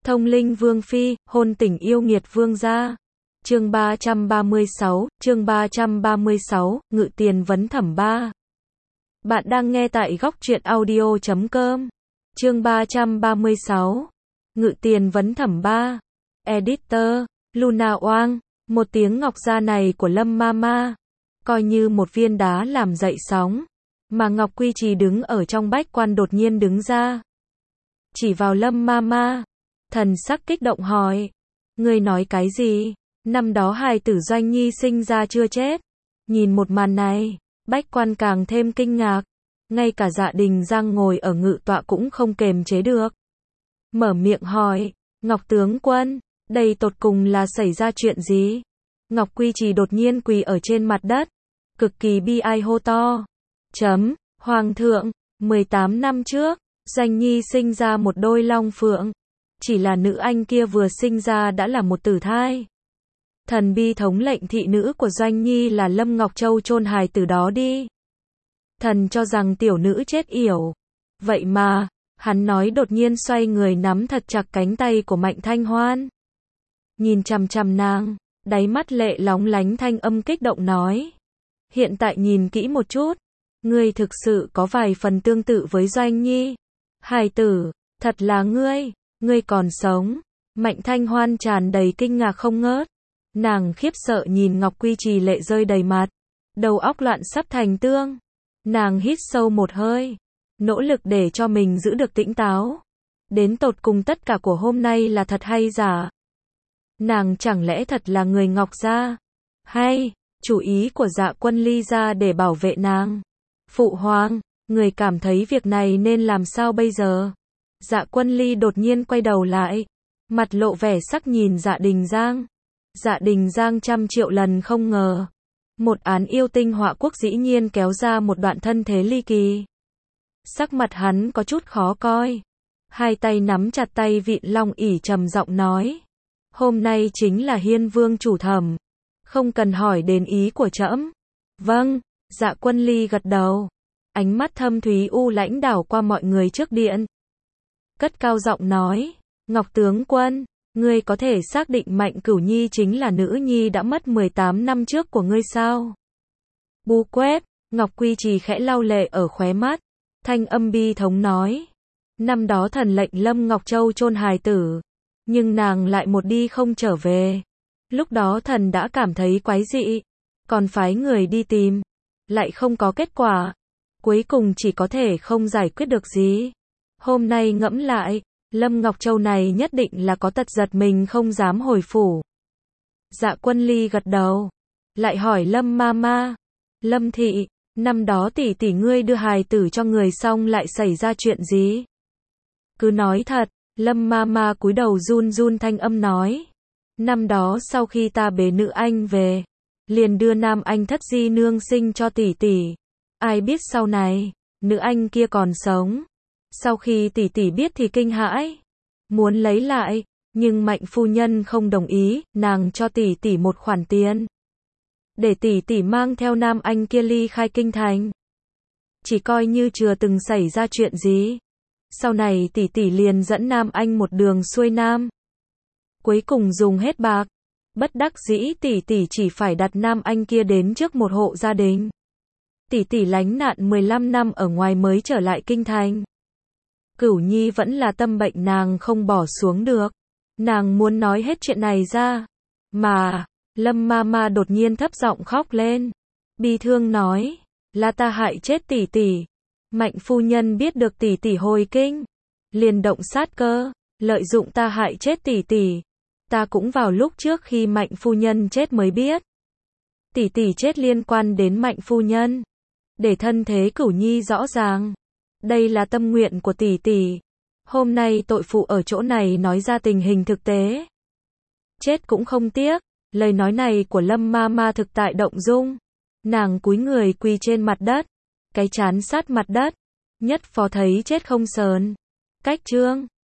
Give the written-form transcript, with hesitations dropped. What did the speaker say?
Thông linh vương phi, hôn tình yêu nghiệt vương gia. Chương 336, Ngự tiền vấn thẩm 3. Bạn đang nghe tại góc truyện audio.com. Chương 336, Ngự tiền vấn thẩm 3. Editor, Luna Oang. Một tiếng ngọc gia này của Lâm Mama, coi như một viên đá làm dậy sóng. Mà Ngọc Quy Trì đứng ở trong bách quan đột nhiên đứng ra, chỉ vào Lâm Mama, thần sắc kích động hỏi: ngươi nói cái gì? Năm đó hài tử Doanh Nhi sinh ra chưa chết? Nhìn một màn này, bách quan càng thêm kinh ngạc, ngay cả Dạ Đình Giang ngồi ở ngự tọa cũng không kềm chế được, mở miệng hỏi: Ngọc tướng quân, đây tột cùng là xảy ra chuyện gì? Ngọc Quy Trì đột nhiên quỳ ở trên mặt đất, cực kỳ bi ai hô to: Hoàng thượng, 18 năm trước, Doanh Nhi sinh ra một đôi long phượng. Chỉ là nữ anh kia vừa sinh ra đã là một tử thai. Thần bi thống lệnh thị nữ của Doanh Nhi là Lâm Ngọc Châu chôn hài tử đó đi. Thần cho rằng tiểu nữ chết yểu. Vậy mà, hắn nói đột nhiên xoay người nắm thật chặt cánh tay của Mạnh Thanh Hoan. Nhìn chằm chằm nàng, đáy mắt lệ lóng lánh, thanh âm kích động nói: hiện tại nhìn kỹ một chút, ngươi thực sự có vài phần tương tự với Doanh Nhi. Hài tử, thật là ngươi còn sống. Mạnh Thanh Hoan tràn đầy kinh ngạc không ngớt. Nàng khiếp sợ nhìn Ngọc Quy Trì lệ rơi đầy mặt, đầu óc loạn sắp thành tương. Nàng hít sâu một hơi, nỗ lực để cho mình giữ được tĩnh táo. Đến tột cùng tất cả của hôm nay là thật hay giả? Nàng chẳng lẽ thật là người Ngọc gia? Hay, chủ ý của Dạ Quân Ly gia để bảo vệ nàng? Phụ hoàng, người cảm thấy việc này nên làm sao bây giờ? Dạ Quân Ly đột nhiên quay đầu lại, mặt lộ vẻ sắc nhìn Dạ Đình Giang. Dạ Đình Giang trăm triệu lần không ngờ, một án yêu tinh họa quốc dĩ nhiên kéo ra một đoạn thân thế ly kỳ. Sắc mặt hắn có chút khó coi, hai tay nắm chặt tay vịn long ỷ, trầm giọng nói: hôm nay chính là Hiên Vương chủ thẩm, không cần hỏi đến ý của trẫm. Vâng. Dạ Quân Ly gật đầu, ánh mắt thâm thúy u lãnh đảo qua mọi người trước điện, cất cao giọng nói: Ngọc tướng quân, ngươi có thể xác định Mạnh Cửu Nhi chính là nữ nhi đã mất 18 năm trước của ngươi sao? Bu quét. Ngọc Quy Trì khẽ lau lệ ở khóe mắt, thanh âm bi thống nói: năm đó thần lệnh Lâm Ngọc Châu chôn hài tử, nhưng nàng lại một đi không trở về. Lúc đó thần đã cảm thấy quái dị, còn phái người đi tìm, lại không có kết quả. Cuối cùng chỉ có thể không giải quyết được gì. Hôm nay ngẫm lại, Lâm Ngọc Châu này nhất định là có tật giật mình không dám hồi phủ. Dạ Quân Ly gật đầu, lại hỏi Lâm Mama: Lâm thị, năm đó tỷ tỷ ngươi đưa hài tử cho người xong lại xảy ra chuyện gì? Cứ nói thật. Lâm Mama cúi đầu run run thanh âm nói: năm đó sau khi ta bế nữ anh về, liền đưa nam anh thất di nương sinh cho tỷ tỷ. Ai biết sau này, nữ anh kia còn sống. Sau khi tỷ tỷ biết thì kinh hãi, muốn lấy lại, nhưng Mạnh phu nhân không đồng ý, nàng cho tỷ tỷ một khoản tiền, để tỷ tỷ mang theo nam anh kia ly khai kinh thành. Chỉ coi như chưa từng xảy ra chuyện gì. Sau này tỷ tỷ liền dẫn nam anh một đường xuôi nam. Cuối cùng dùng hết bạc, bất đắc dĩ tỷ tỷ chỉ phải đặt nam anh kia đến trước một hộ gia đình. Tỷ tỷ lánh nạn 15 năm ở ngoài mới trở lại kinh thành. Cửu Nhi vẫn là tâm bệnh nàng không bỏ xuống được. Nàng muốn nói hết chuyện này ra. Mà, Lâm Mama đột nhiên thấp giọng khóc lên. Bi thương nói: là ta hại chết tỷ tỷ. Mạnh phu nhân biết được tỷ tỷ hồi kinh, liền động sát cơ, lợi dụng ta hại chết tỷ tỷ. Ta cũng vào lúc trước khi Mạnh phu nhân chết mới biết. Tỷ tỷ chết liên quan đến Mạnh phu nhân. Để thân thế Cửu Nhi rõ ràng. Đây là tâm nguyện của tỷ tỷ. Hôm nay tội phụ ở chỗ này nói ra tình hình thực tế. Chết cũng không tiếc. Lời nói này của Lâm Mama thực tại động dung. Nàng cúi người quỳ trên mặt đất, cái trán sát mặt đất. Nhất phó thấy chết không sờn. Cách chương